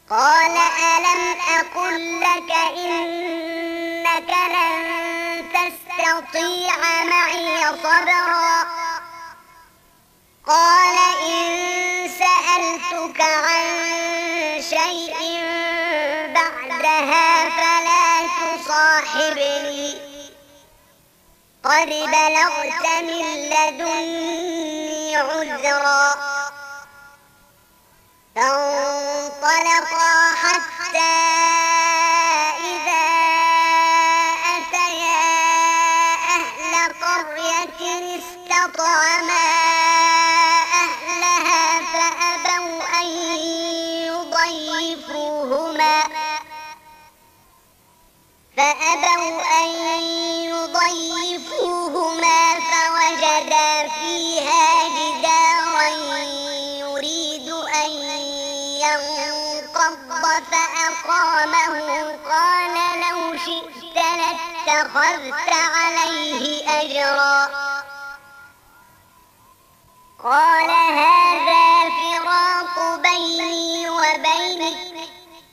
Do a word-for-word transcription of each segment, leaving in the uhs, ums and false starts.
قال ألم أقل لك إنك لن تستطيع معي صبرا قال إن سألتك عن شيء بعدها فلا تصاحبني قد بلغت من لدني عذرا فانطلقا حتى إذا أتيا أهل قرية استطعما أهلها فأبوا أن يضيفوهما فأبوا أن يضيفوهما فوجدا فيها جدارا يريد أن ينقض فأقامه قال لو شئت لاتخذت عليه أجرا قال هذا فراق بيني وبينك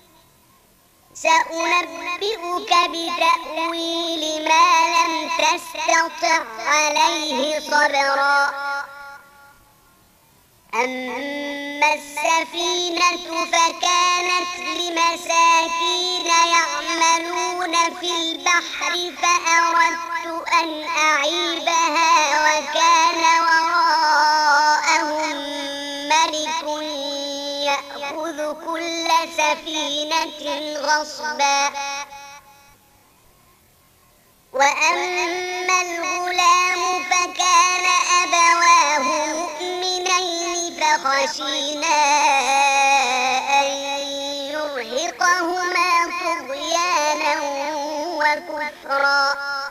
سأنبئك بتأويل ما لم تستطع عليه صبرا أما السفينة فكانت لمساكين يعملون في البحر فأردت أن أعيبها وكان وراءهم ملك يأخذ كل سفينة غصبا وأما الغلام فكان أبواه مؤمنين فخشينا أن يرهقهما طغيانا وكفرا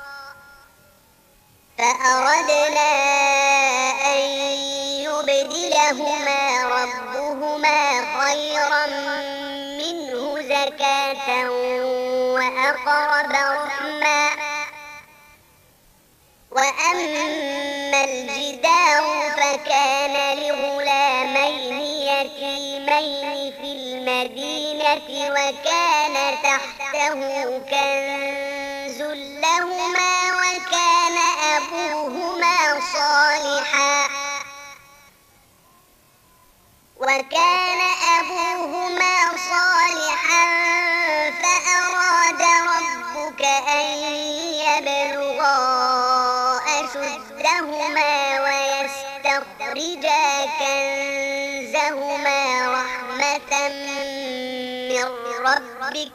فأردنا أن يبدلهما ربهما خيرا منه زكاة وأقرب رحما وأما الجدار فكان لغلامين يتيمين في المدينة وكان تحته كنز لهما وكان أبوهما صالحا وكان أبوهما صالحا فأراد ربك أن يبلغا أشدهما ويستخرجا كنزهما رحمة من ربك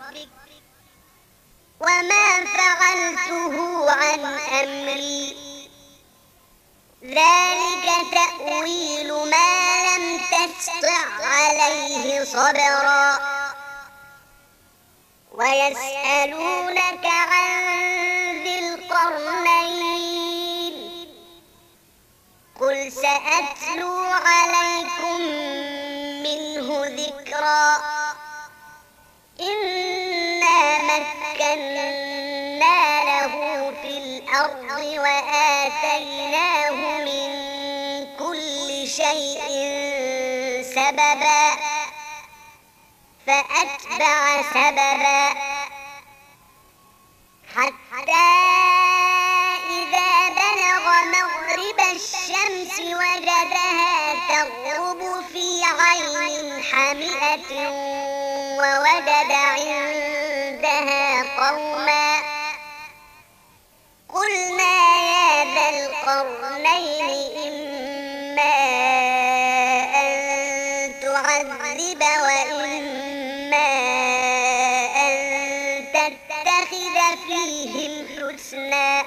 وما فعلته عن أمري ذلك تأويل ما لم تستطع عليه صبرا ويسألونك عن ذي القرنين قل سأتلو عليكم منه ذكرا إنا مكنا له في الأرض وآتيناه من كل شيء سببا فأتبع سببا حتى إذا بلغ مغرب الشمس وجدها تغرب في عين حمئة ووجد عندها قوما قلنا يا ذا القرنين إما أن تعذب وإما أن تتخذ فيهم حسنا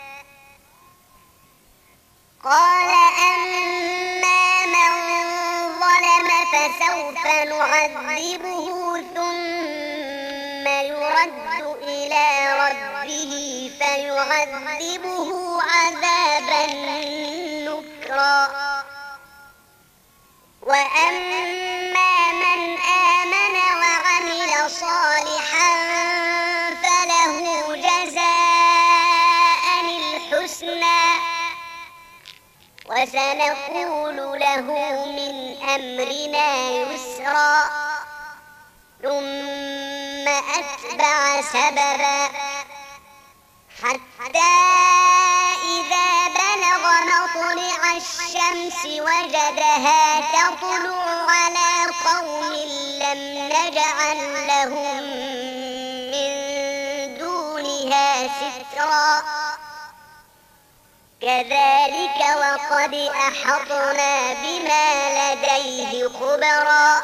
قال أما من ظلم فسوف نعذبه ثم يرد إلى ربه فيعذبه عذابا نكرا وأما من آمن وعمل صالحا فله جزاء الحسنى وسنقول له من أمرنا يسرا ثم أتبع سببا حتى إذا بلغ مطلع الشمس وجدها تطلع على قوم لم نجعل لهم من دونها سترا كذلك وقد أحطنا بما لديه خبرا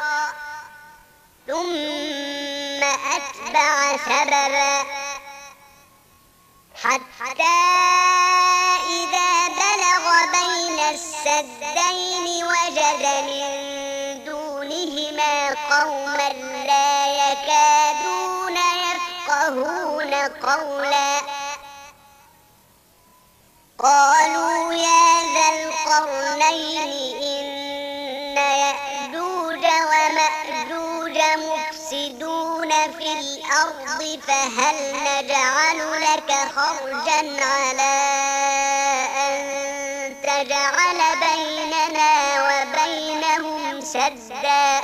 ثم أتبع سببا حتى إذا بلغ بين السدين وجد من دونهما قوما لا يكادون يفقهون قولا قالوا يا ذا القرنين إن يأجوج ومأجوج مفسدون في الأرض فهل نجعل لك خرجا على أن تجعل بيننا وبينهم سدا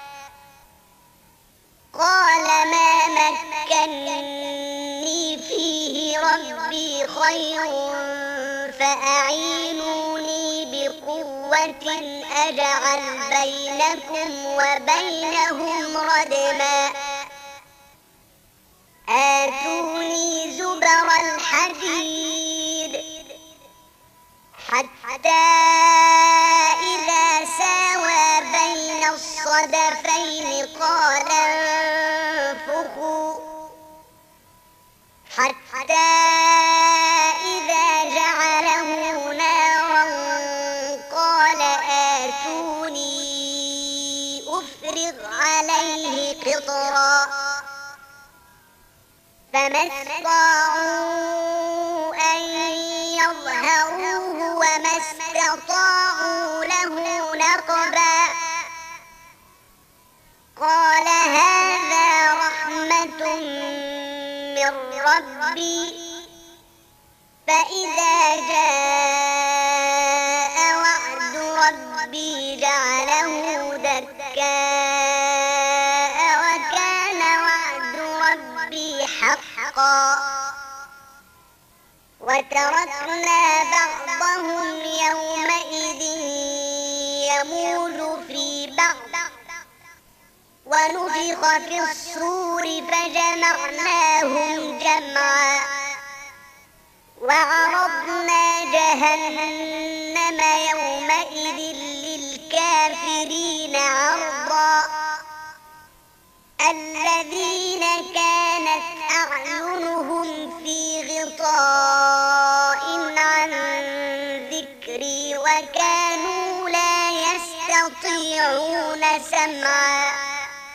قال ما مكني فيه ربي خير فأعينوني بقوة أجعل بينكم وبينهم ردما آتوني زبر الحديد حتى إذا ساوى بين الصدفين قال انفخوا حتى إذا جعله نارا قال آتوني أفرغ عليه قطرا فما استطاعوا أن يظهروه وما استطاعوا له نقبا قال هذا رحمة من ربي فإذا جاء وعد ربي جعله دكاء وكان وعد ربي حقا وتركنا بعضهم يومئذ يموج في بعض ونفخ في الصور فجمعناهم جمعا وعرضنا جهنم يومئذ للكافرين عرضا الذين كانت أعينهم في غطاء عن ذكري وكانوا لا يستطيعون سمعا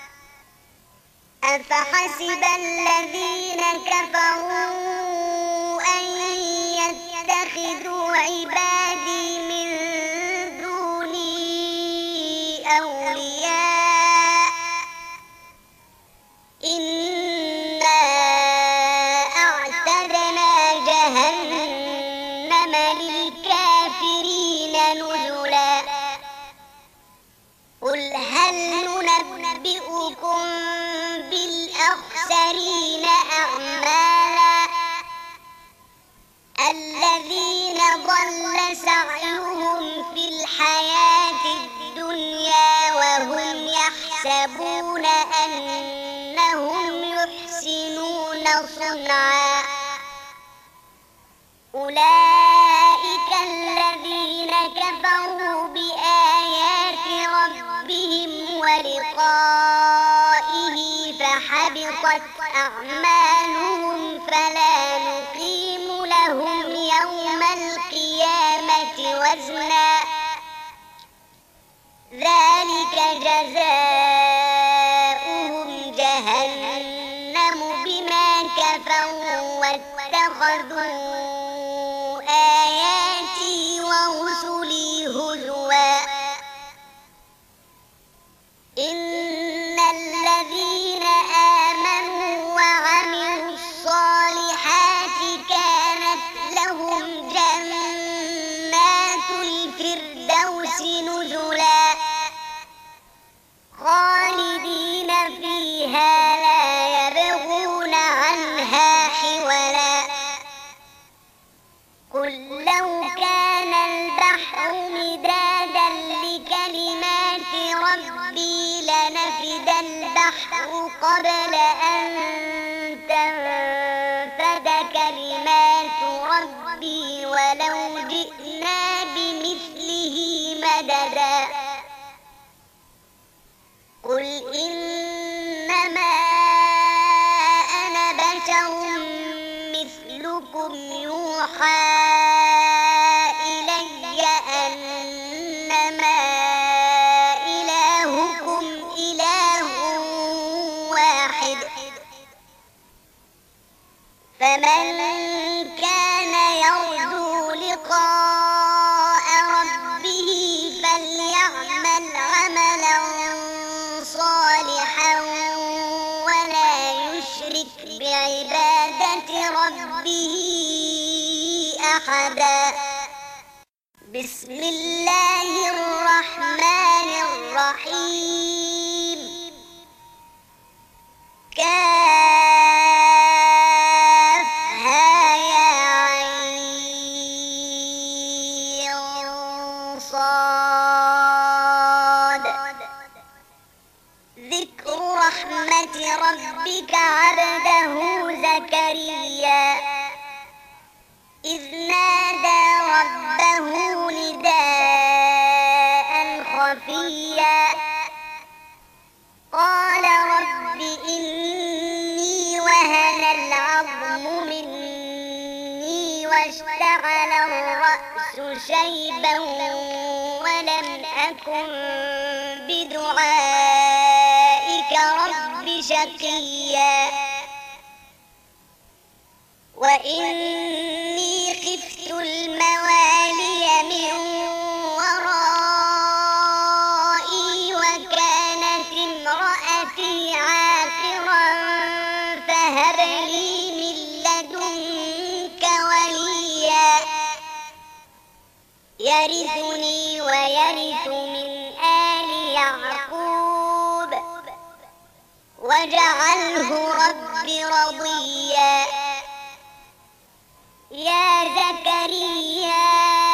أفحسب الذين كفروا أن يتخذوا عبادي من دوني أولياء إنا أعتدنا جهنم للكافرين نزلا قل هل ننبئكم بالأخسرين أعمالا الذين ضل سعيهم في الحياة الدنيا وهم يحسبون أنهم يحسنون صنعا أولئك الذين كفروا بآيات ربهم ولقائه فحبطت أعمالهم فلا نقيم لهم يوم القيامة وزنا ذلك جزاؤهم جهنم بما كفروا واتخذوا آياتي ورسلي هزوا إن الذين آمنوا وعملوا الصالحات كانت لهم جنات الفردوس نزلا خالدين فيها لا يبغون البحر قبل أن تنفد كلمات ربي ولو جئنا بمثله مددا قل إنما أنا بشر مثلكم يوحى إلي أنما إلهكم إله واحد فمن كان يرجو لقاء ربه فليعمل عملا صالحا ولا يشرك بعبادة ربه أحدا بسم الله الرحمن الرحيم كافها يا عين صاد ذكر رحمة ربك عبده زكريا إذ نادى ربه نداء خفيا قال رب إني وهن العظم مني واشتعل الرأس شيبا ولم أكن بدعائك رب شقيا وإني خفت الموالي من ورائي وكانت امرأتي عاقرا فهب لي من لدنك وليا يرثني ويرث من آل يعقوب واجعله رب رضيا يا زكريا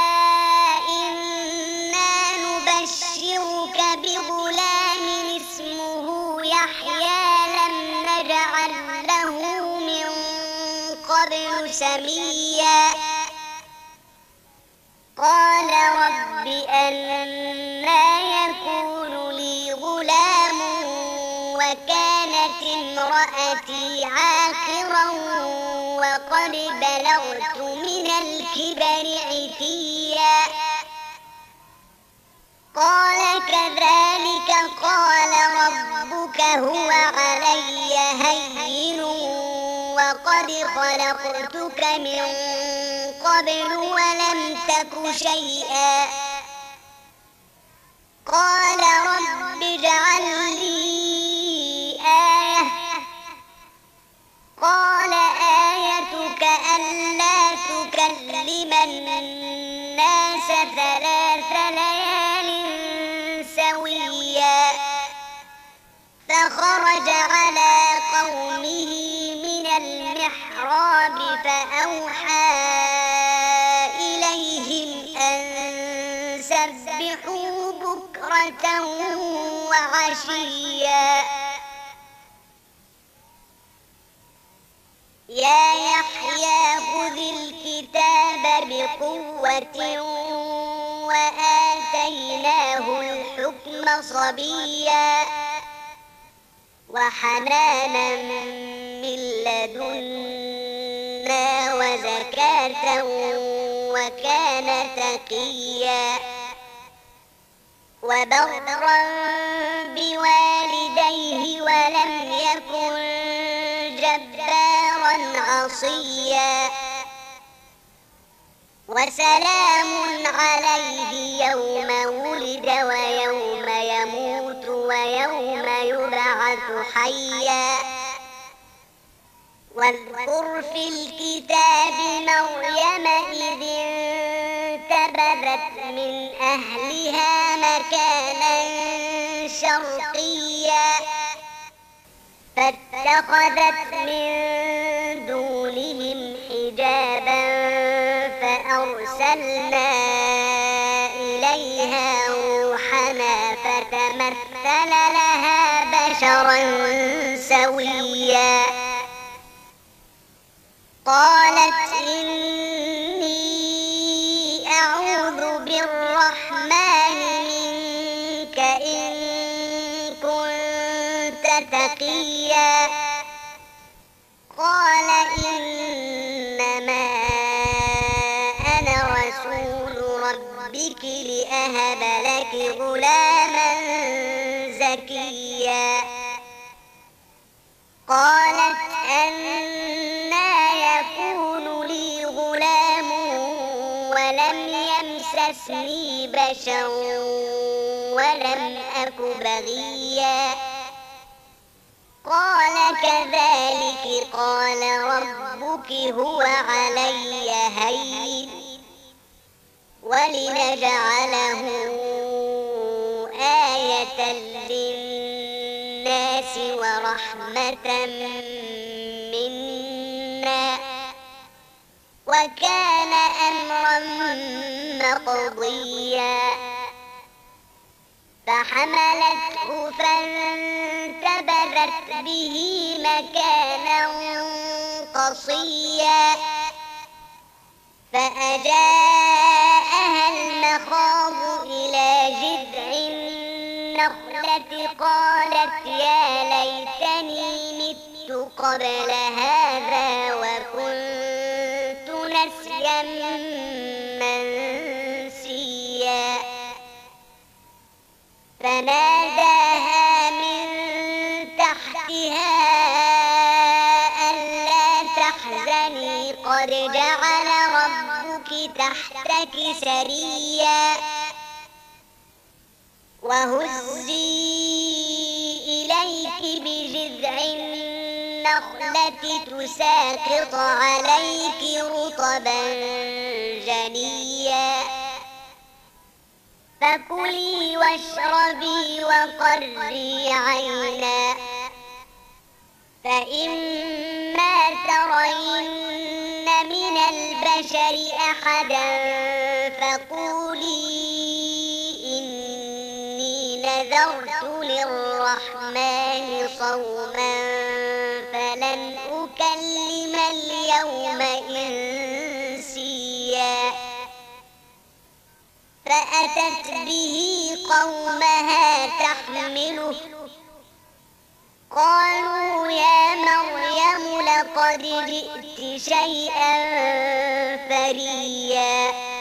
إنا نبشرك بغلام اسمه يحيى لم نجعل له من قبل سميا قال رب أنى يكون لي غلام وكانت امرأتي عاقرا وقد بلغت من الكبر عتيا قال كذلك قال ربك هو علي هين وقد خلقتك من قبل ولم تك شيئا قال رب اجعل لي آية قال آيتك ألا تكلم الناس ثلاث ليال سويا فخرج على قومه من المحراب فأوحى إليهم أن سبحوا بكرة وعشيا يا يحيى خذ الكتاب بقوة وآتيناه الحكم صبيا وحنانا من لدنا وزكاة وكان تقيا وبرا بوالديه ولم يكن جبارا عصيا وسلام عليه يوم ولد ويوم يموت ويوم يبعث حيا واذكر في الكتاب مريم إذ انتبذت من أهلها مكانا شرقيا فاتخذت من دونهم حجابا فأرسلنا إليها روحنا فتمثل لها بشرا بشرا سويا قالت إني أعوذ بالرحمن منك إن كنت تقيا قال إنما أنا رسول ربك لأهب لك غلاما زكيا قالت أنى يكون لي غلام ولم يمسسني بشر ولم أك بغيا قال كذلك قال ربك هو علي هين ولنجعله آية للناس ورحمة منا وكان أمرا مقضيا فحملته فانتبذت به مكانا قصيا فأجاءها المخاض إلى جذع النخلة قالت يا ليتني مت قبل هذا وكنت نسيا منسيا فناداها من تحتها ألا تحزني قد جعل ربك تحتك سريا وهزي إليك بجذع النخلة تساقط عليك رطبا جنيا فكلي واشربي وقري عينا فإما ترين من البشر أحدا فقولي إني نذرت للرحمن صوما فلن أكلم اليوم إنسيا فأتت به قومها تحمله قالوا يا مريم لقد جئت شيئا فريا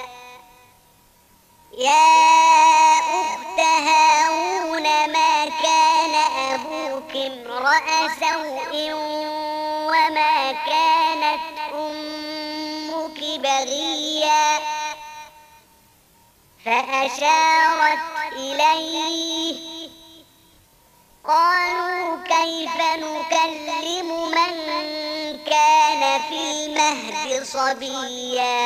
يا أخت هارون ما كان أبوك امرأ سوء وما كانت أمك بغيا فأشارت إليه قالوا كيف نكلم من كان في المهد صبيا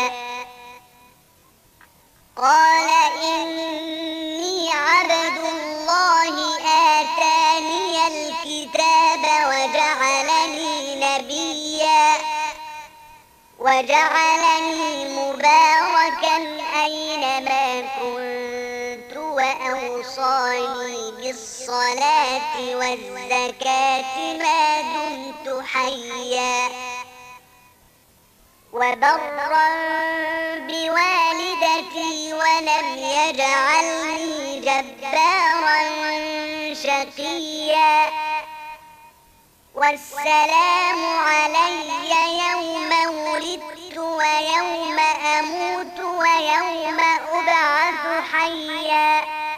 قال إني عبد الله آتاني الكتاب وجعلني نبيا وجعلني مباركا أينما كنت وأوصاني بالصلاة والزكاة ما دمت حيا وبرا بوالدتي ولم يجعلني جبارا شقيا والسلام علي يوم ولدت ويوم أموت ويوم أبعث حيا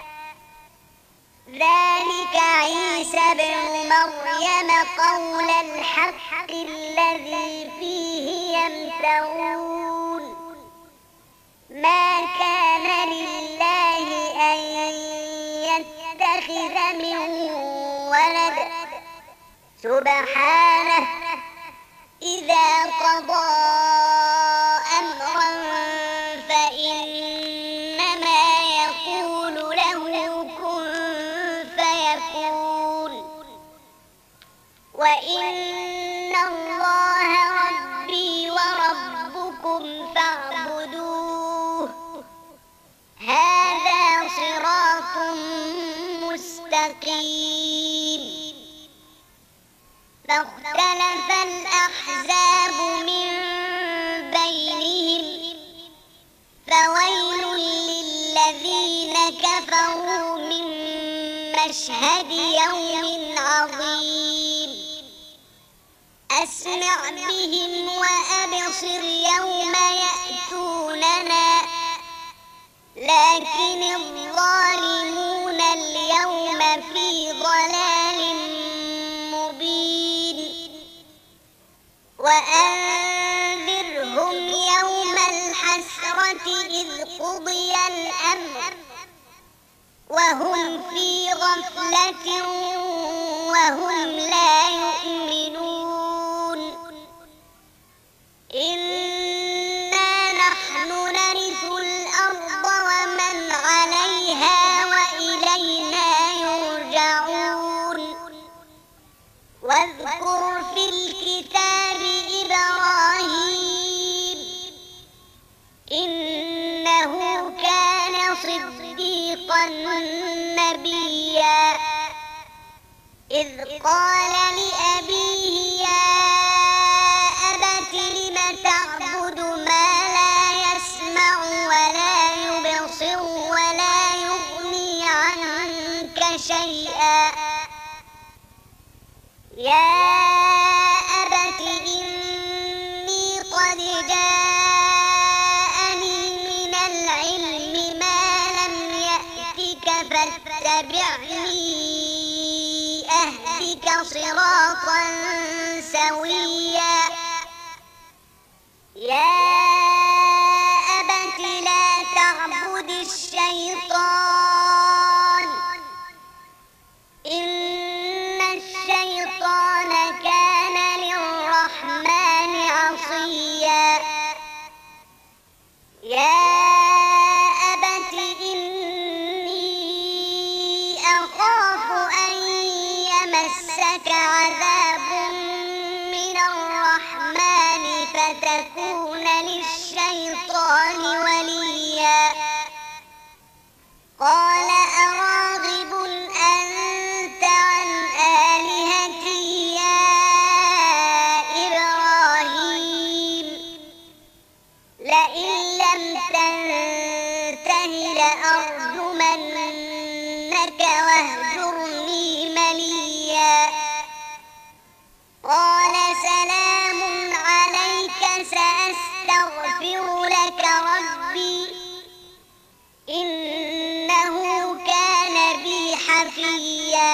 ذلك عيسى بن مريم قول الحق الذي فيه يمترون ما كان لله أن يتخذ من ولد سبحانه إذا قضى أمرا فإنما يقول له كن فيكون وإن الله ربي وربكم فاعبدوه هذا صراط مستقيم فاختلف الأحزاب من بينهم فويل للذين كفروا من مشهد يوم عظيم أسمع بهم وأبصر يوم يأتوننا لكن الظالمون اليوم في ضلال مبين وأنذرهم يوم الحسرة إذ قضي الأمر وهم في غفلة وهم لا يؤمنون إنا نحن نرث الأرض ومن عليها وإلينا يرجعون واذكر في الكتاب إبراهيم إنه كان صديقا نبيا إذ قال لأبيه يا أبت لم تعبد ما لا يسمع ولا يبصر ولا يغني عنك شيئا يا أبت إني قد جاءني من العلم ما لم يأتك فاتبعني أهدك صراطا سويا يا أبت لا تعبد الشيطان إن الشيطان كان للرحمن عصيا يا أبت إني أخاف أن يمسك عذاب من الرحمن فتكون للشيطان وليا قال أراغب أنت عن آلهتي يا إبراهيم لئن لم تنته لأرجمنك واهجرني مليا قال سلام عليك سأستغفر لك ربي إنه كان بي حفيا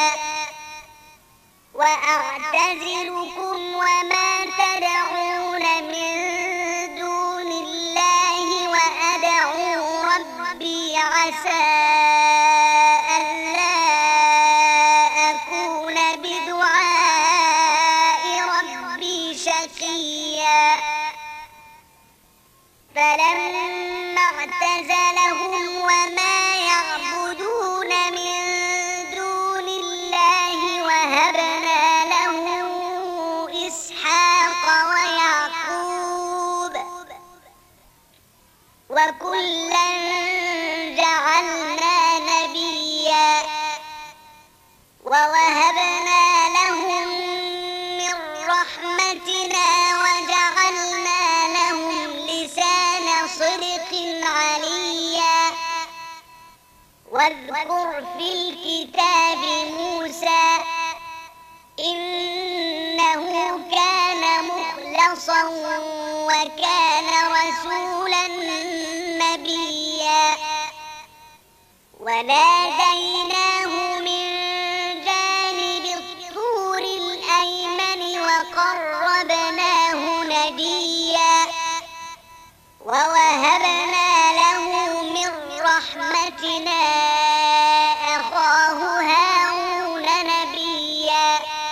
وأعتزلكم وما تدعون من دون الله وأدعو ربي عسى ألا أكون بدعاء ربي شقيا فلما اعتزلهم وما يعبدون من دون الله وهبنا له إسحاق ويعقوب وكلا جعلنا نبيا ووهبنا لهم من رحمتنا وجعلنا لهم لسان صدق عليا واذكر في الكتاب موسى إنه كان مخلصا وكان رسولا نبيا وناديناه من جانب الطور الأيمن وقربناه نجيا ووهبنا له من رحمتنا أخاه هارون نبيا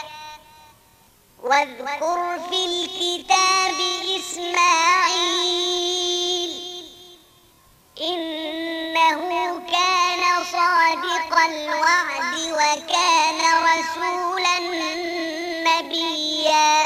واذكر في الكتاب إسماعيل إنه كان صادق الوعد وكان رسولا نبيا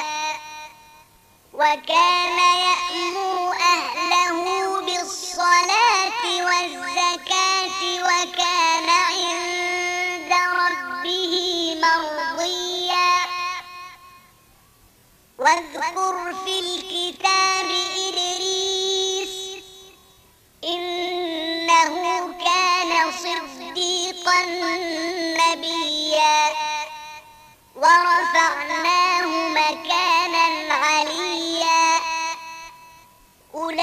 وكان يأمر أهله بالصلاة والزكاة وكان عند ربه مرضيا واذكر في الكتاب إدريس إنه كان صديقا نبيا ورفعناه مكانا عليا أولئك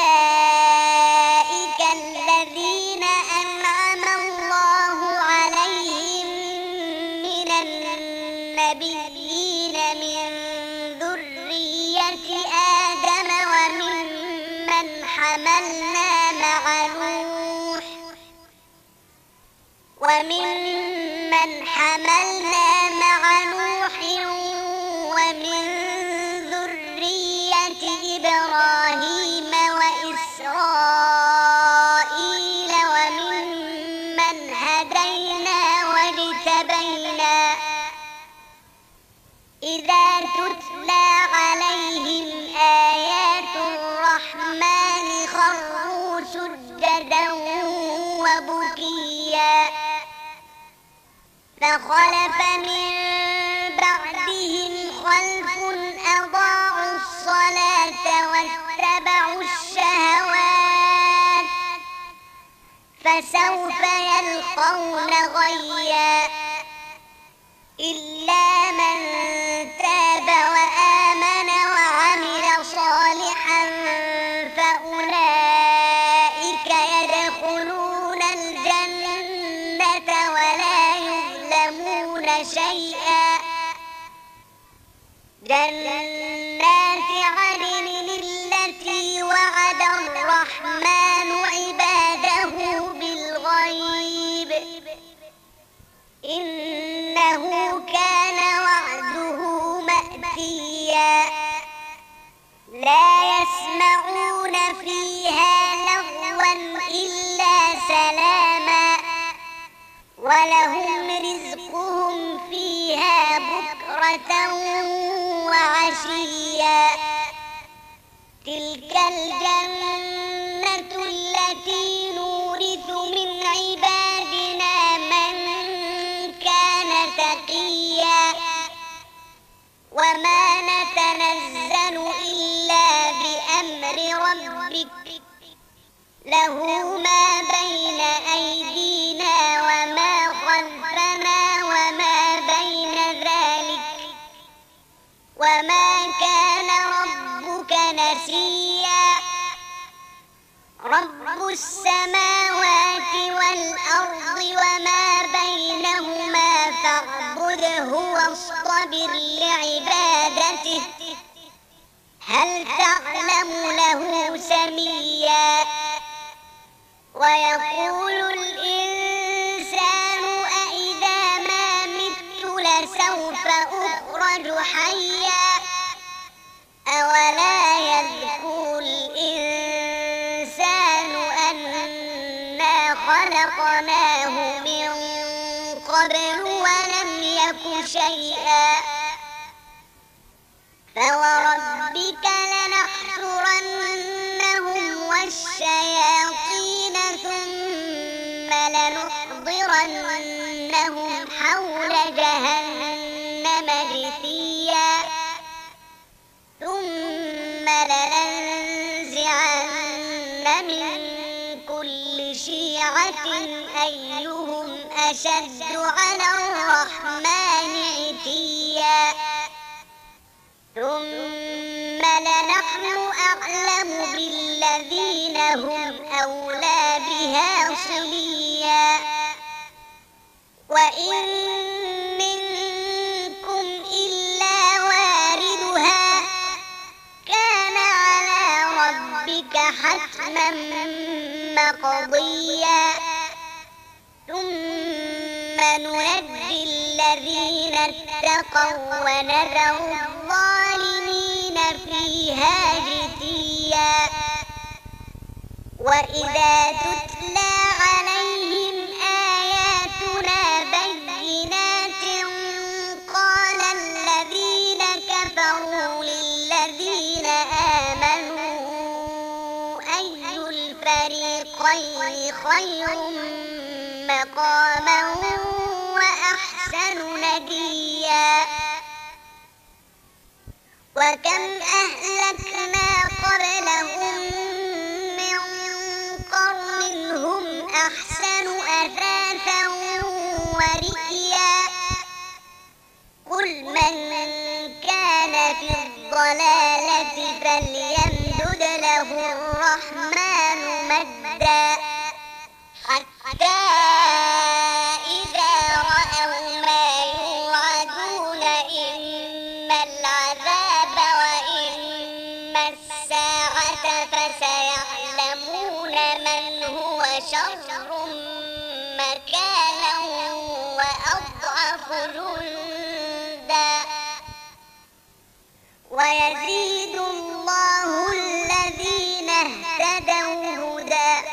الذين أنعم الله عليهم من النبيين من ذرية آدم وممن حملنا مع نوح وممن حملنا مع نوح ومن ذرية إبراهيم وإسرائيل وممن هدينا واجتبينا إذا تتلى عليهم آيات الرحمن خروا سجدا وبكيا فخلف من بعدهم خلف أضاعوا الصلاة واتبعوا الشهوات فسوف يلقون غيا إلا من تاب وآمن وعمل صالحا فأولئك يدخلون الجنة ولا يظلمون شيئا جنات عدن التي وعد الرحمن عباده بالغيب إنه كان وعده مأتيا لا يسمعون فيها لغوا إلا سلاما ولهم رزقهم فيها بكرة وعشيا تلك الجنة التي نورث من عبادنا من كان تقيا وما نتنزل إلا بأمر ربك له ما بين أيدينا وما خلفنا وما بين ذلك وما كان ربك نسيا رب السماوات والأرض وما بينهما فاعبده واصطبر لعبادته هل تعلم له سميا ويقول الإنسان أإذا ما مت لسوف أخرج حيا أولا يذكر الإنسان أنا خلقناه من قبل ولم يك شيئا فوربك لنحشرنهم والشياطين ثم لنحضرنهم حول جهنم جثيا ثم لننزعن من كل شيعة أيهم أشد على الرحمن عتيا ثم لنحن أعلم بالذين هم أولى بها صليا وإن منكم إلا واردها كان على ربك حتما مقضيا ثم ننجي الذين اتقوا ونذر الظالمين فيها جثيا وإذا تتلى عليهم آياتنا بينات قال الذين كفروا للذين آمنوا أي الفريقين خير مقاما وأحسن نديا وكم أهلكنا قبلهم من قرن هم أحسن أثاثا ورئيا قل من كان في الضلالة فليمدد له الرحمن مدا حتى إذا رأوا ما يوعدون إما العذاب وإما الساعة فسيعلمون من هو شر مكانا وأضعف جندا ويزيد الله الذين اهتدوا هدى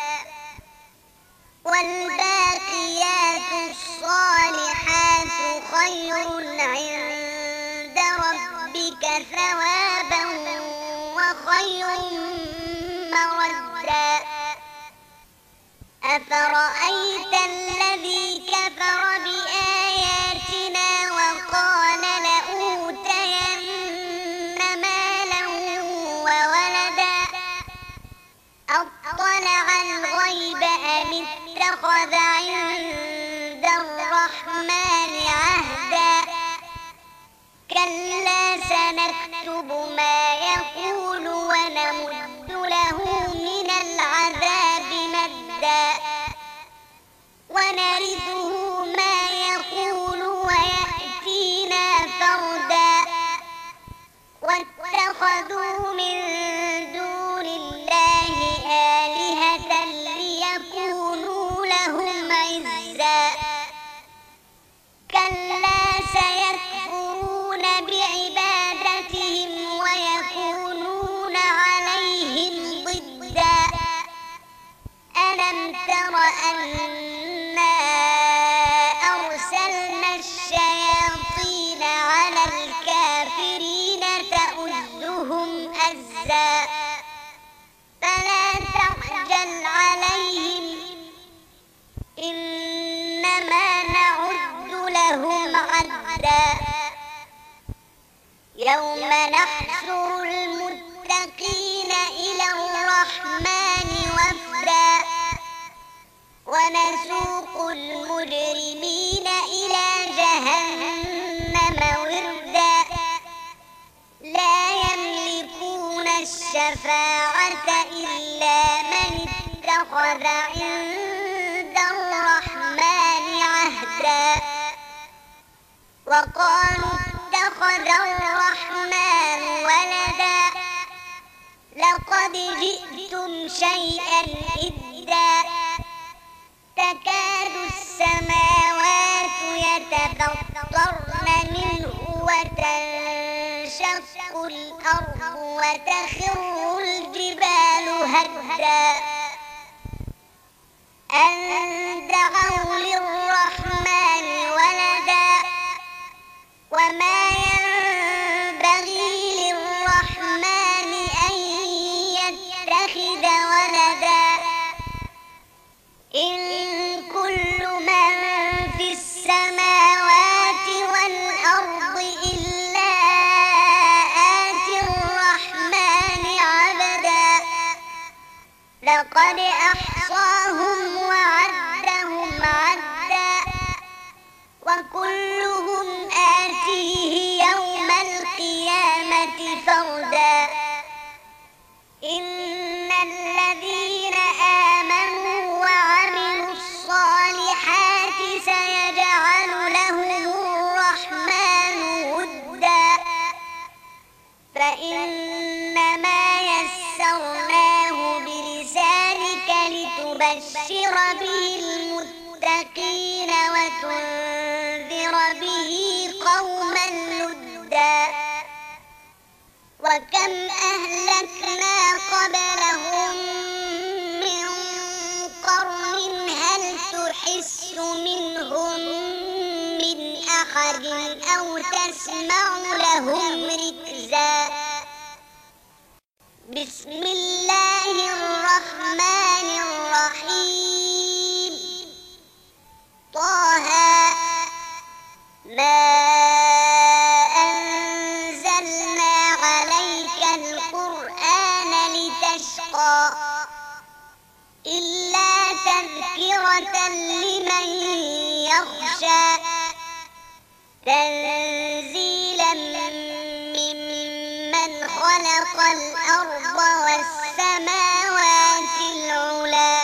والباقيات الصالحات خير عند ربك ثوابا وخير مردا أفرأيت الذي كفر بآياتنا وقال لأوتين مالا وولدا أطلع الغيب أم اتخذ عند الرحمن عهدا كلا سنكتب ما يقول ونمد له من العذاب مدا ونرثه ما يقول ويأتينا فردا واتخذوا من دون الله آلهة ليكونوا لهم عزا كلا سيكفرون بعبادتهم ويكونون عليهم ضدا ألم تر أنا أرسلنا الشياطين على الكافرين تؤزهم أزا فلا تعجل عليهم إنما نعد لهم عدا يوم نحشر المتقين إلى الرحمن وفدا ونسوق المجرمين إلى جهنم وردا لا يملكون الشفاعة إلا من اتخذ عند الرحمن عهدا وقالوا اتخذ الرحمن ولدا لقد جئتم شيئا إدا تكاد السماوات يتفطرن منه وتنشق الأرض وتخر الجبال هدا أن دعوا للرحمن ولدا وما ينبغي للرحمن أن يتخذ ولدا إن كل من في السماوات والأرض إلا آتي الرحمن عبدا لقد أحصاهم وعدهم عدا وكلهم آتيه يوم القيامة فردا إن الذين آمنوا وعملوا الصالحات سيجعل لهم الرحمن ودا فإنما يسرناه بلسانك لتبشر به المتقين وتنذر به قوما لدا وكم أهلكنا قبلهم من قرن هل تحس منهم من أحد أو تسمع لهم ركزا بسم الله الرحمن الرحيم طه ما أنزلنا على رزقا إلا تذكرة لمن يخشى تنزيلا ممن خلق الأرض والسماوات العلى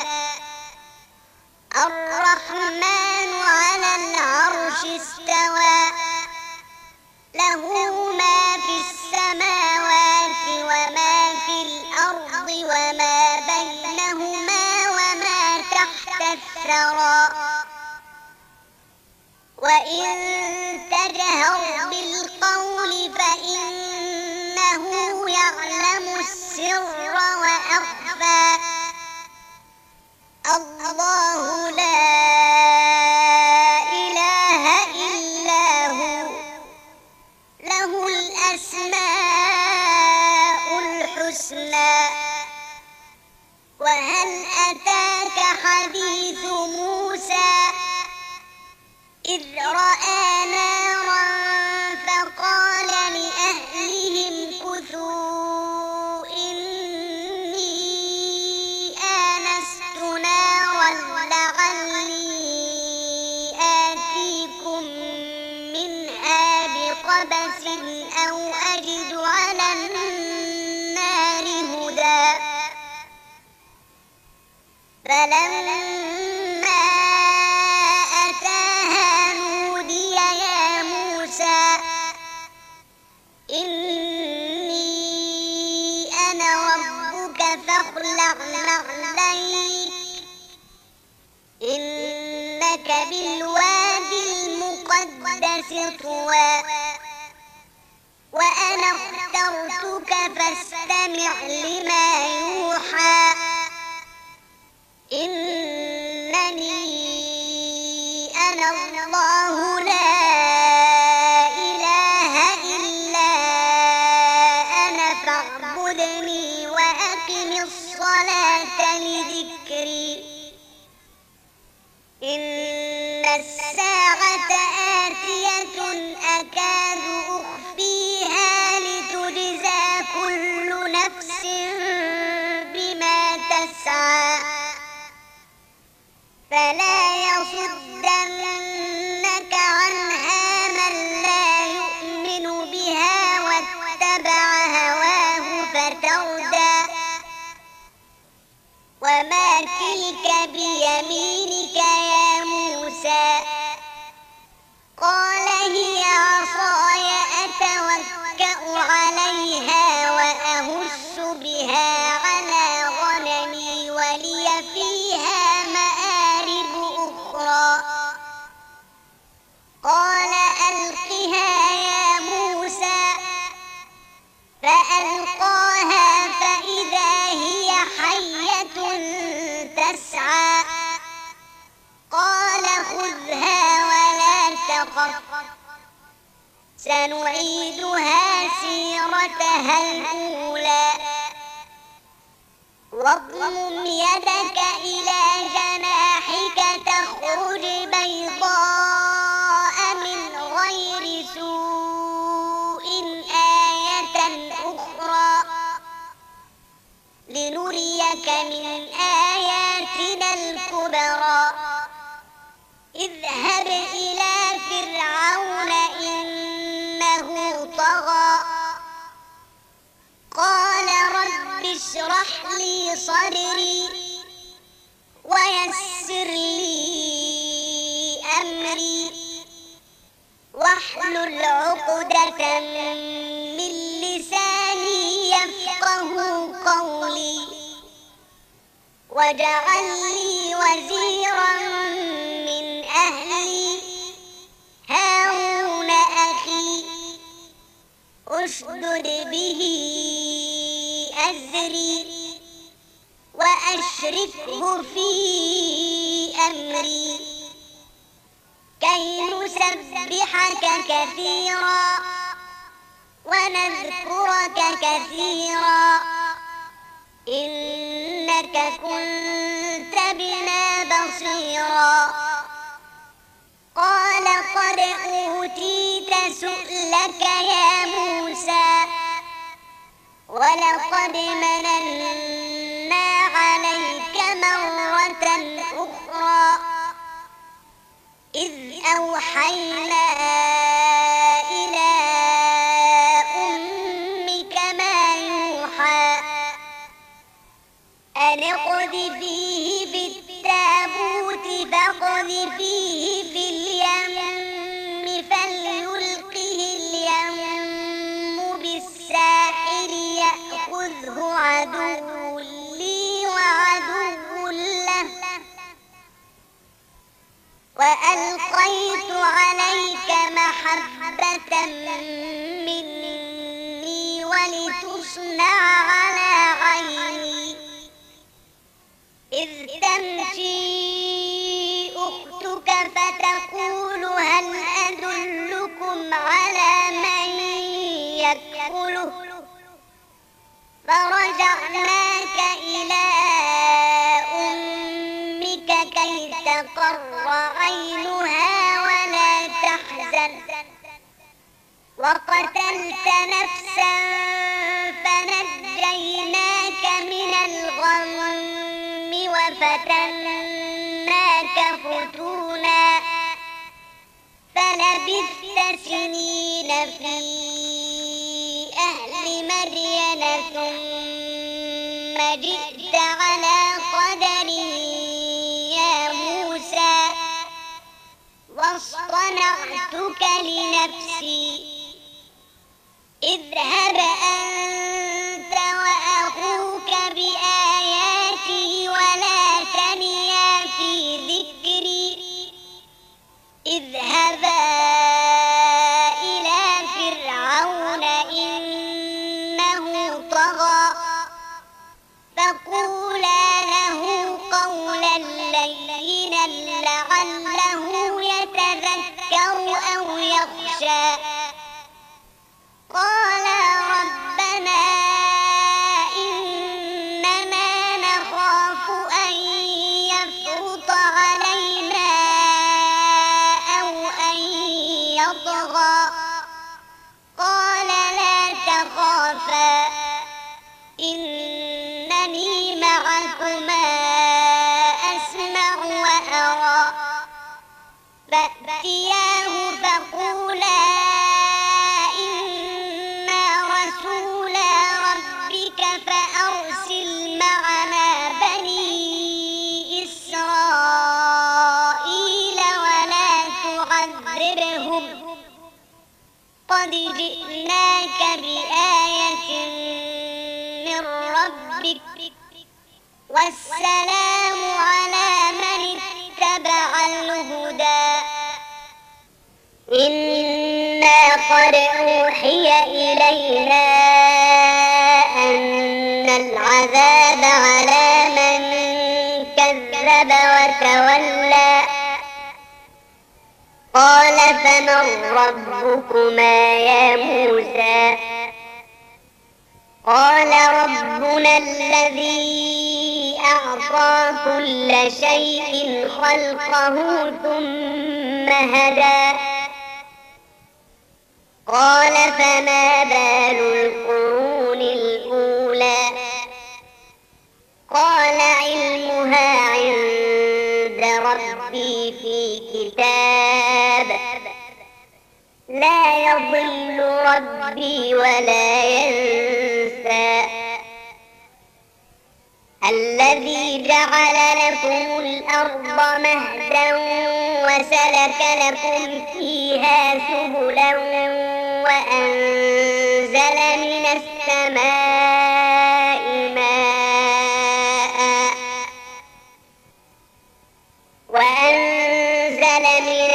الرحمن على العرش استوى له ما في السماوات وما في الأرض وما بينهما وما تحت الثرى وإن تجهر بالقول فإنه يعلم السر وأخفى الله لا إله إلا هو له الأسماء الحسنى وهل أتاك حديث موسى إذ رأى نارا فقال لأهلهم كثوا إني آنست نارا لعلي آتيكم منها بقبس أو أجد على النار هدى فلما أتاها نودي يا موسى إني أنا ربك فاخلع نعليك إنك بالوادي المقدس طوى وأنا اخترتك فاستمع لما يوحى إنني أنا الله لا إله إلا أنا فاعبدني وأقم الصلاة لذكري إن الساعة آتية أكاد أخفيها لتجزى كل نفس بما تسعى فلا يصدنك عنها من لا يؤمن بها واتبع هواه فتردى وما تلك بيمينك يا موسى قال هي عصاي أتوكأ عليها وأهش بها على غنمي ولي فيها مآرب أخرى قال ألقها يا موسى فألقاها فإذا هي حية تسعى قال خذها ولا تخف سنعيدها سيرتها الأولى واضمم يدك إلى جناحك تخرج بيضاء من غير سوء آية أخرى لنريك من آياتنا الكبرى اذهب إلى فرعون إنه طغى قال رب اشرح لي صدري ويسر لي أمري واحلل عقدة من لساني يفقه قولي واجعل لي وزيرا من أهلي هارون أخي أشدد به أزري وأشركه في أمري كي نسبحك كثيرا ونذكرك كثيرا إنك كنت بنا بصيرا قال قد أوتيت سؤلك يا موسى ولقد مننا أوحينا إلى أمك ما يوحى أن اقذفيه بالتابوت فاقذفيه في اليم فليلقه اليم بالساحل يأخذه عدو لي وعدو له وألقيت عليك محبة مني ولتصنع على عيني إذ تمشي أختك فتقول هل أدلكم على من يكفله فرجعناك إلى أمك كي تقر عينها ولا تحزن وقتلت نفسا فنجيناك من الغم وفتناك فتونا فلبثت سنين في أهل مدين ثم جئت على قدري يا موسى واصطنعتك لنفسي اذهب أنت وأخوك بآياتي ولا تنيا في ذكري اذهبا إلى فرعون إنه طغى فقولا له قولا لينا لعله يتذكر أو يخشى قال ربنا إنما نخاف أن يفرط علينا أو أن يطغى قال لا تخافا إنني معكما أسمع وأرى فأتياه فقولا إنا رسولا ربك فأرسل معنا بني إسرائيل ولا تعذبهم قد جئناك بآية من ربك والسلام على من اتبع الهدى إنا قد أوحي إلينا أن العذاب على من كذب وتولى قال فمن ربكما يا موسى قال ربنا الذي أعطى كل شيء خلقه ثم هدى قال فما بال القرون الأولى قال علمها عند ربي في كتاب لا يضل ربي ولا ينسى الذي جعل لكم الأرض مهدا وسلك لكم فيها سبلا وأنزل من السماء ماء وأنزل من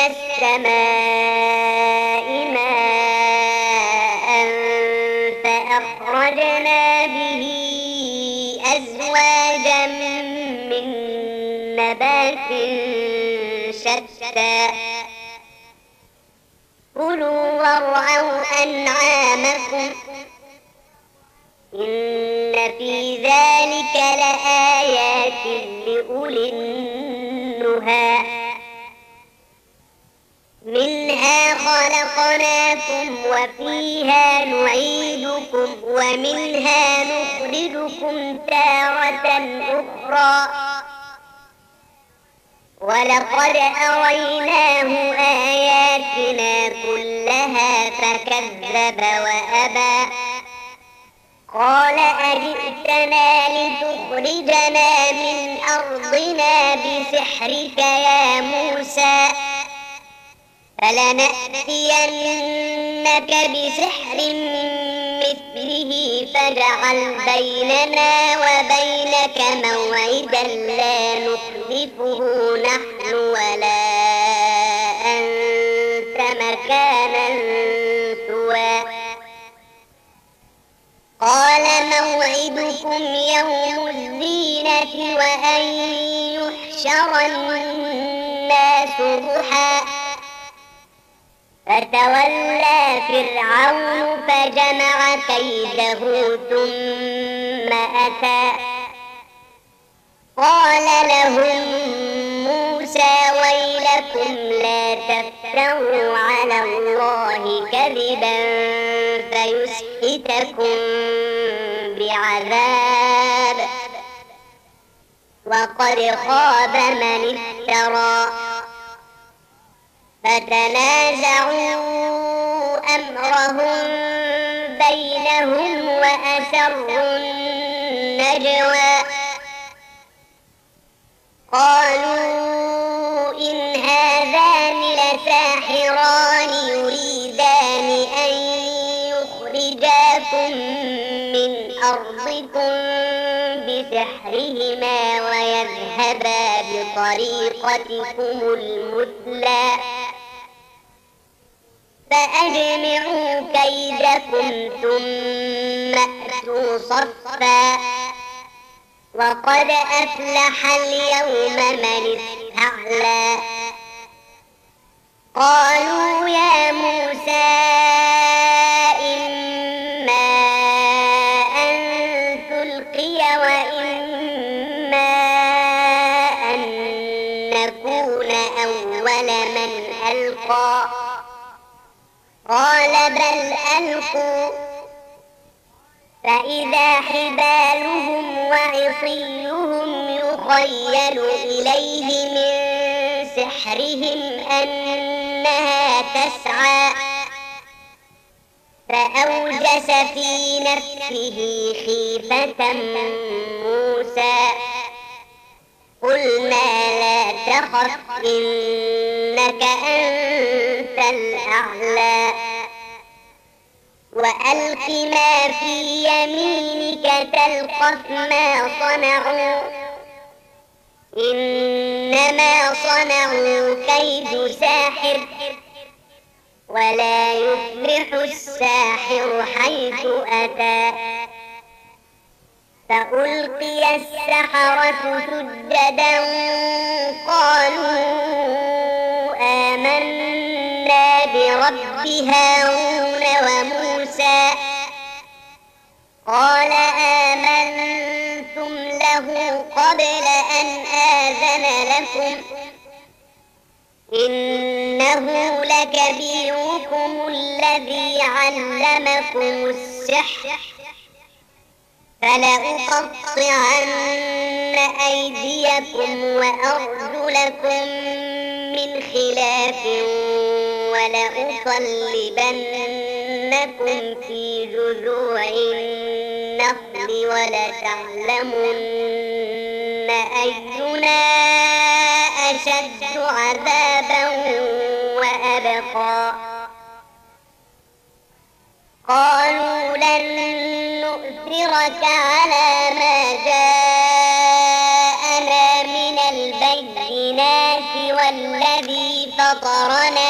السماء ماء فأخرجنا به أزواجا من نبات شتى كلوا وارعوا أنعامكم إن في ذلك لآيات لأولي النهى منها خلقناكم وفيها نعيدكم ومنها نخرجكم تارة أخرى ولقد أريناه آياتنا كلها فكذب وأبى قال أجئتنا لتخرجنا من أرضنا بسحرك يا موسى فلنأتينك بسحر مثله فاجعل بيننا وبينك موعدا لا نخلفه نحن ولا أنت مكانا سوى قال موعدكم يوم الزينة وأن يحشر الناس ضحى فتولى فرعون فجمع كيده ثم أتى قال لهم موسى ويلكم لا تفتروا على الله كذبا فيسحتكم بعذاب وقد خاب من افترى فتنازعوا أمرهم بينهم وأسروا النجوى قالوا إن هذان لساحران يريدان أن يخرجاكم من أرضكم بسحرهما ويذهبا بطريقتكم المثلى فأجمعوا كيدكم ثم أتوا صفا وقد أفلح اليوم من استعلى قالوا يا موسى إما أن تلقي وإما أن نكون أول من ألقى قال بل ألقوا فإذا حبالهم وعصيهم يخيل إليه من سحرهم أنها تسعى فأوجس في نفسه خيفة موسى قلنا لا تخف إنك أنت الأعلى وألق ما في يمينك تلقف ما صنعوا إنما صنعوا كيد ساحر ولا يفلح الساحر حيث أتى فألقي السحرة سجدا قالوا آمنا برب هارون وموسى قال آمنتم له قبل أن آذن لكم إنه لكبيركم الذي علمكم السحر فلأقطعن أيديكم وأرجلكم من خلاف ولأصلبنكم في جذوع النخل ولتعلمن أينا أشد عذابا وأبقى قالوا لن نؤثرك على ما جاءنا من البينات والذي فطرنا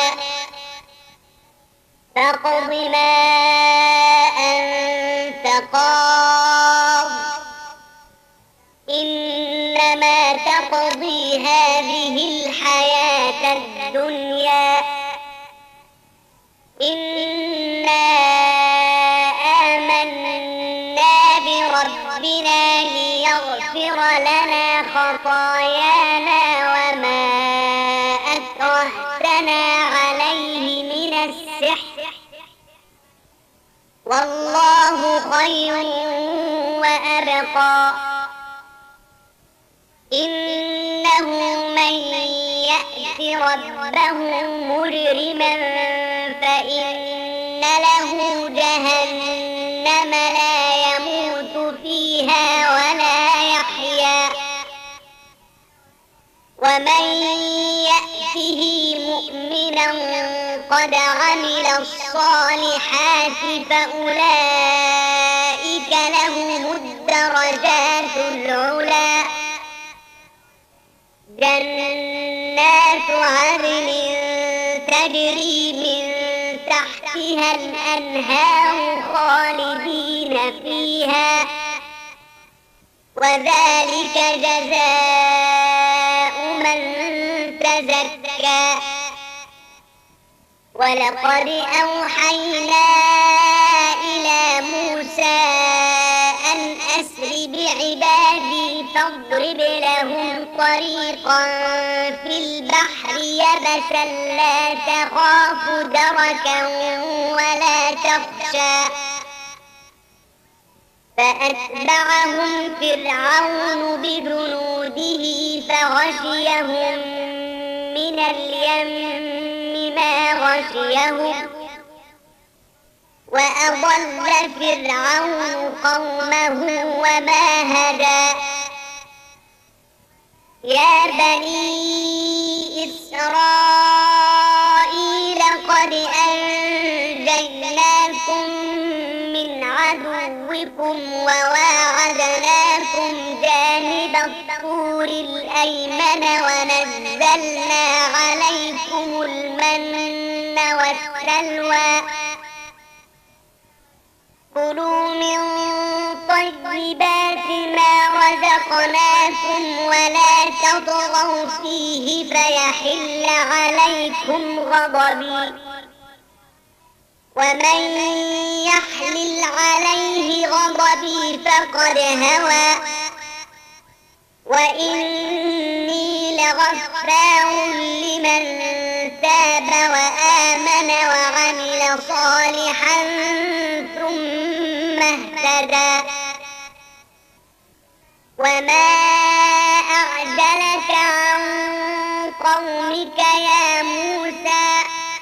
فاقض ما أنت قاض إنما تقضي هذه الحياة الدنيا إنا آمنا بربنا ليغفر لنا خطايانا وما أكرهتنا عليه من السحر والله خير وأبقى إنه من ربه مجرما فإن له جهنم لا يموت فيها ولا يحيا ومن يأته مؤمنا قد عمل الصالحات فأولئك لهم الدرجات العلى جنات عدن تجري من تحتها الأنهار خالدين فيها وذلك جزاء من تزكى ولقد أوحينا إلى موسى أن أسر بعبادي فاضرب لهم طريقا في البحر يبسا لا تخاف دركا ولا تخشى فأتبعهم فرعون بجنوده فغشيهم من اليم ما غشيهم وأضل فرعون قومه وما هدى يا بني إسرائيل قد أنجيناكم من عدوكم وواعدناكم جانب الطور الأيمن ونزلنا عليكم المن والسلوى كلوا من طيبات ما رزقناكم ولا تطغوا فيه فيحل عليكم غضبي ومن يحلل عليه غضبي فقد هوى وإني لغفار لمن تاب وآمن وعمل صالحا ثم اهتدى وما أعجلك عن قومك يا موسى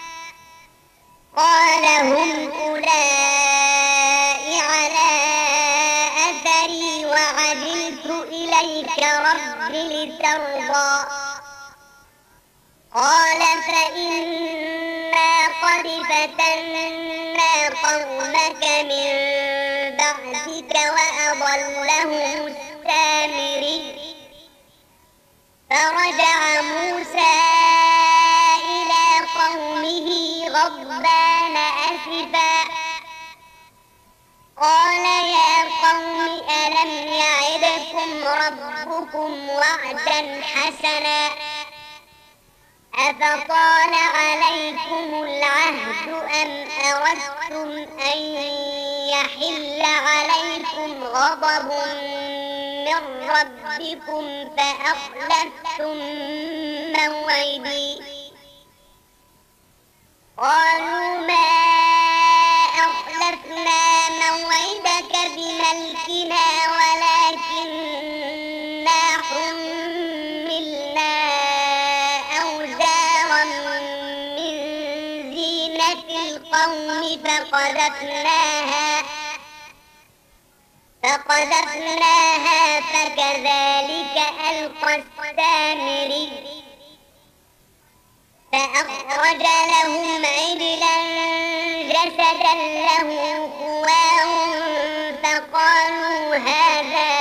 قال هم أولئك على أثري وعجلت إليك رب لترضى قال فإنا قد فتنا قومك من بعدك وأضلهم السامري فرجع موسى إلى قومه غضبان أسفا قال يا قوم ألم يعدكم ربكم وعدا حسنا أفطال عليكم العهد أم أردتم أن يحل عليكم غضب من ربكم فأخلفتم موعدي قالوا ما أخلفنا موعدك بملكنا ولكننا حملنا أوزارا من زينة القوم فقذفناها فقذفناها فكذلك ألقى السامري فأخرج لهم عجلا جسدا له خوار فقالوا هذا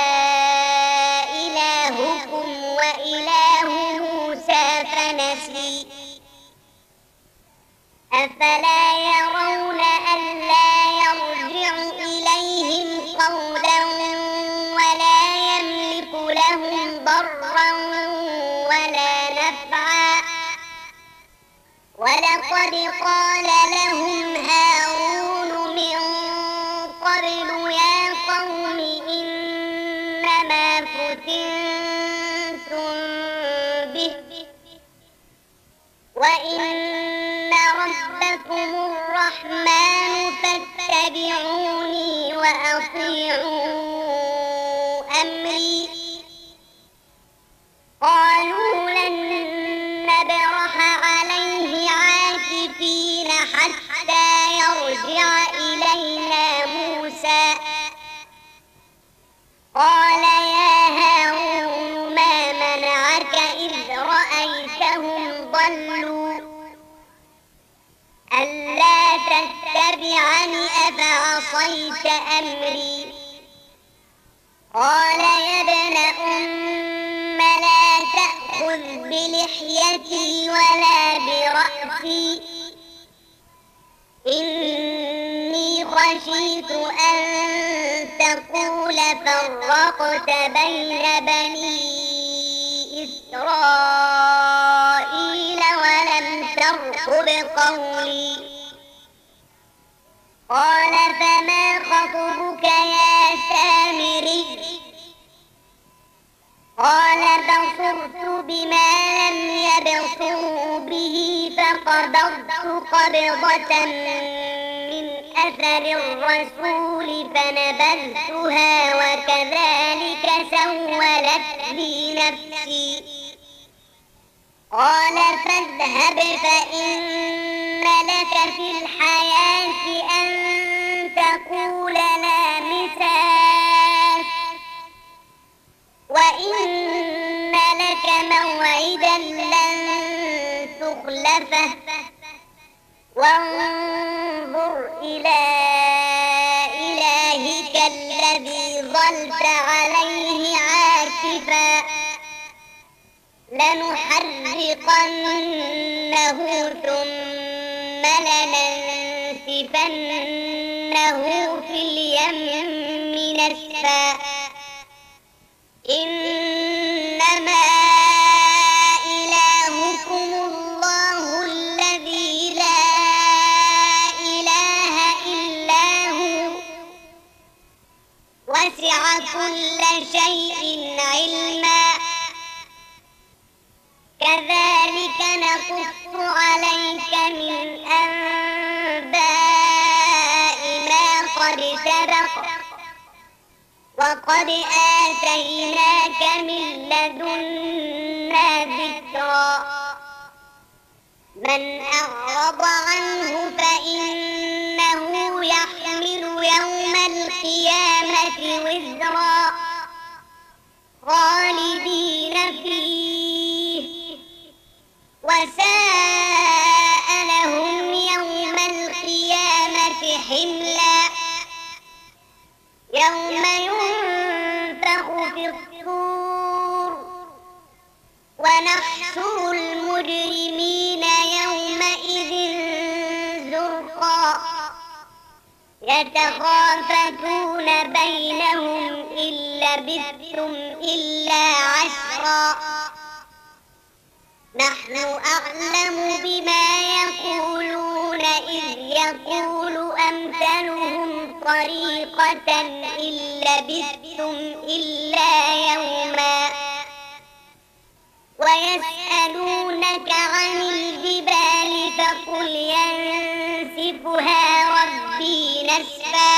إلهكم وإله موسى فنسي أفلا يرون ألا يرجع إليهم قولا ولا يملك لهم ضرا ولا نفعا ولقد قال لهم هارون من قبل يا قوم إنما فتنتم به وإن ربكم الرحمن فاتبعوني وأطيعوا أمري قالوا لن نبرح أمري. قال يا ابن أم لا تأخذ بلحيتي ولا برأسي، إني خشيت أن تقول فرقت بين بني إسرائيل ولم ترقب قولي. قال فما خطبك يا سامري؟ قال بصرت بما لم يبصروا به فقبضت قبضة من أثر الرسول فنبذتها وكذلك سولت لي نفسي. قال فاذهب فإن لك في الحياة أن تقول لا مساس، وإن لك موعدا لن تخلفه، وانظر إلى إلهك الذي ظلت عليه عاكفا لنحرقنه ثم لننسفنه في اليم نسفا. إنما إلهكم الله الذي لا إله إلا هو وسع كل شيء علما. كذلك نقص عليك من أنباء ما قد سبق وقد آتيناك من لدنا ذكرا. من أعرض عنه فإنه يحمل يوم القيامة وزرا خالدين فيه وساء لهم يوم القيامة حملا. يوم ينفخ في الصور ونحشر المجرمين يومئذ زرقا يتخافتون بينهم إن لبثتم إلا عشرا. نحن أعلم بما يقولون إذ يقول أمثلهم طريقة إن لبثتم إلا يوما. ويسألونك عن الجبال فقل ينسفها ربي نسفا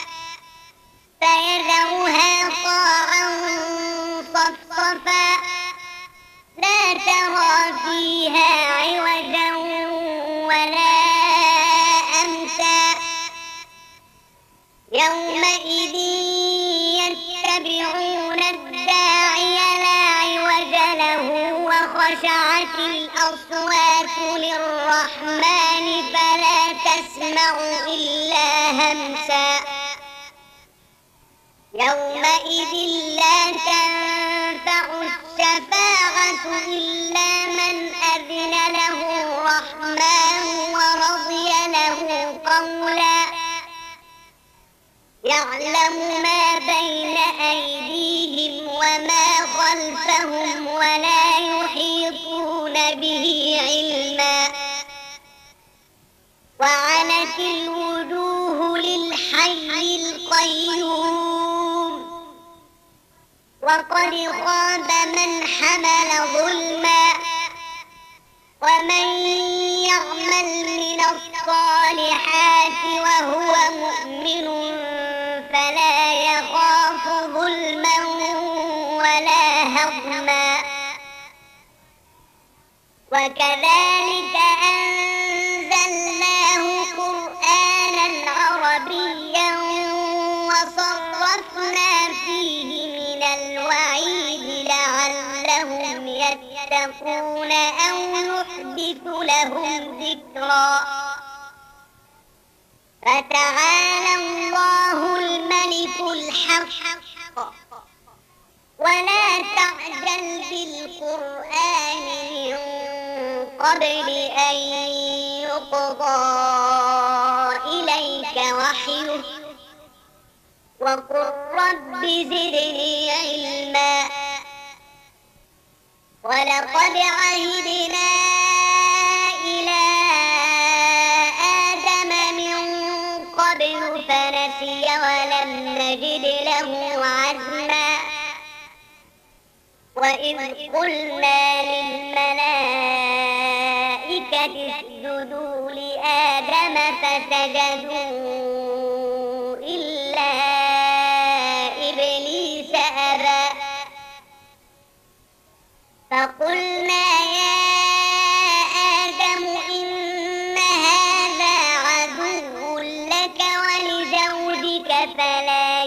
فيذرها قاعا صفصفا لا ترى فيها عوجا ولا أمتا. يومئذ يتبعون الداعي لا عوج له وخشعت الأصوات للرحمن فلا تسمع إلا همسا. يومئذ لا تنفع الشفاعة إلا من أذن له الرحمن ورضي له قولا. يعلم ما بين أيديهم وما خلفهم ولا يحيطون به علما. وعنت الوجوه للحي القيوم وقد خاب من حمل ظلما. ومن يعمل من الصالحات وهو مؤمن فلا يخاف ظلما ولا هضما. وكذلك أنزلناه قرآنا عربيا وصرفنا فيه من الوعيد لعلهم يتقون أو يحدث لهم ذكرا. فتعالى الله الملك الحق ولا تعجل بالقرآن من قبل أن يقضى إليك وحيه وقل رب زدني علما ولقد عهدنا إلى آدم من قبل فنسي ولم نجد له عزما وإذ قلنا للملائكة اسجدوا لآدم فسجدوا إلا إبليس أبى فقلنا يا آدم إن هذا عدو لك ولزوجك فلا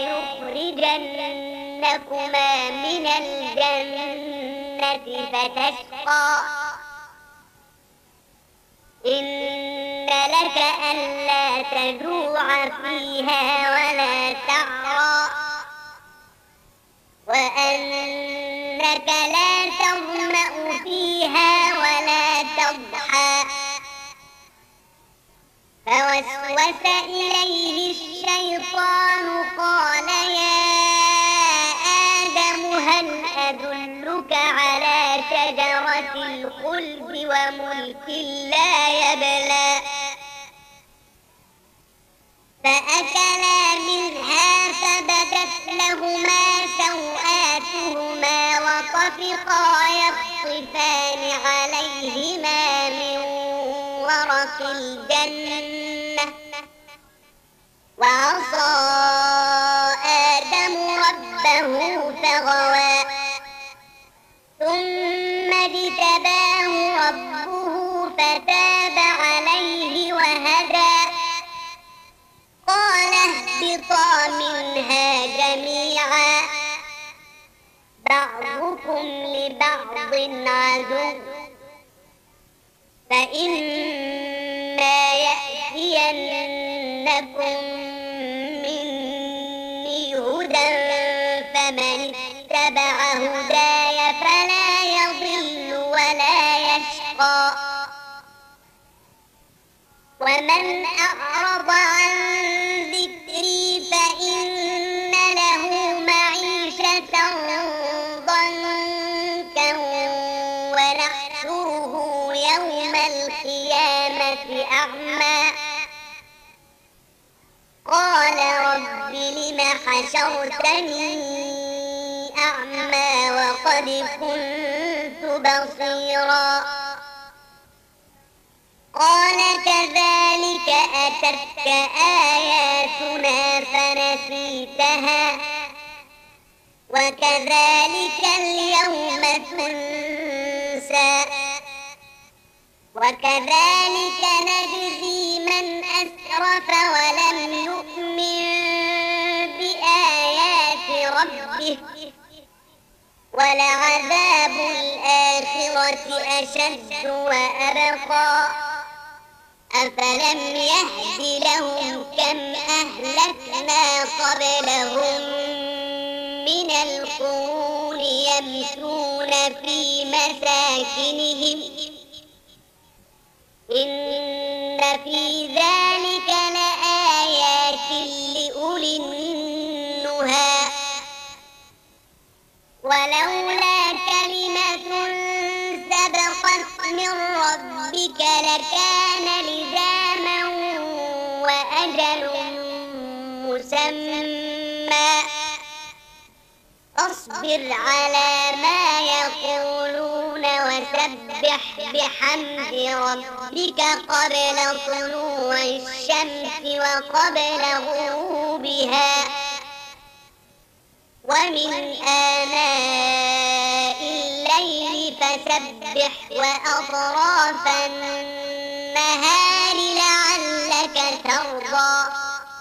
يخرجنكما من الجنة فتشقى إن لك ألا تجوع فيها ولا تعرى وأنك لا تظمأ فيها ولا تضحى فوسوس إليه الشيطان قال يا آدم هل أدلك على شجرة الخلد وملك لا يبلى فأكلا منها فبدت لهما سوآتهما وطفقا يخصفان عليهما من ورق الجنة وعصى آدم ربه فغوى ثم اجتباه ربه فتاب عليه وهدى قال اهبطا منها جميعا بعضكم لبعض عدو فإما يأتينكم مني هدى فمن اتبع هداي فلا يضل ولا يشقى ومن أعرض عن ذكري فإن له معيشة ضنكا ونحشره يوم القيامة أعمى قال رب لم حشرتني أعمى وقد كنت بصيرا قال كذلك أتتك آياتنا فنسيتها وكذلك اليوم تنسى وكذلك نجزي من أسرف ولم يؤمن بآيات ربه ولعذاب الآخرة أشد وأبقى أفلم يهد لهم كم أهلكنا قبلهم من القرون يمشون في مساكنهم إن في ذلك لآيات لأولي النهى ولولا كلمة سبقت من ربك لكان لزاما وأجل مسمى اصبر على ما يقولون وسبح بحمد ربك قبل طلوع الشمس وقبل غروبها ومن آناء الليل فسبح وأطراف النهار لعلك ترضى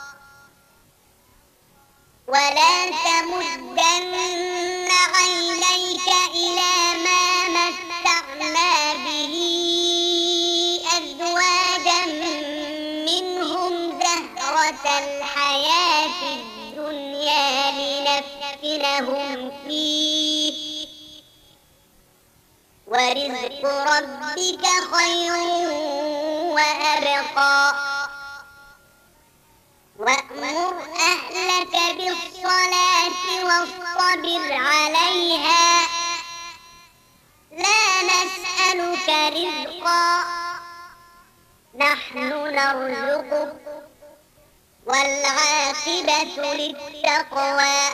ولا تمدن عينيك إلى ما متعنا به أزواجا منهم زهرة ليفتنهم فيه ورزق ربك خير وأبقى وأمر أهلك بالصلاة واصطبر عليها لا نسألك رزقا نحن نرزقك والعاقبة للتقوى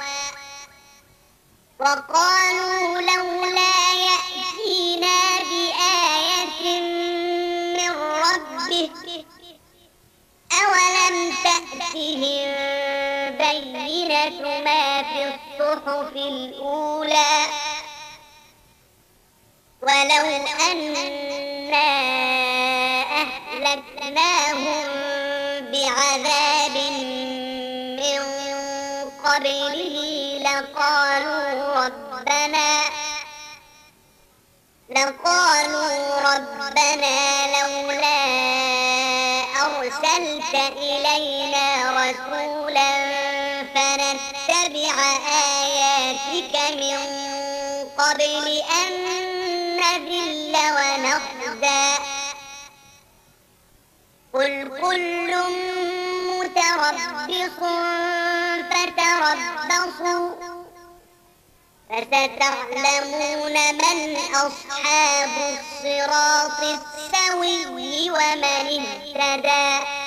وقالوا لولا يأتينا بآية من ربه أولم تأتهم بينة ما في الصحف الأولى ولو أنا أهلكناهم بعذاب من قبله لقالوا ربنا لقالوا ربنا لولا أرسلت إلينا رسولا فنتبع آياتك من قبل أن نذل ونخزى قل كل متربص فتربصوا فستعلمون من أصحاب الصراط السوي ومن اهتدى.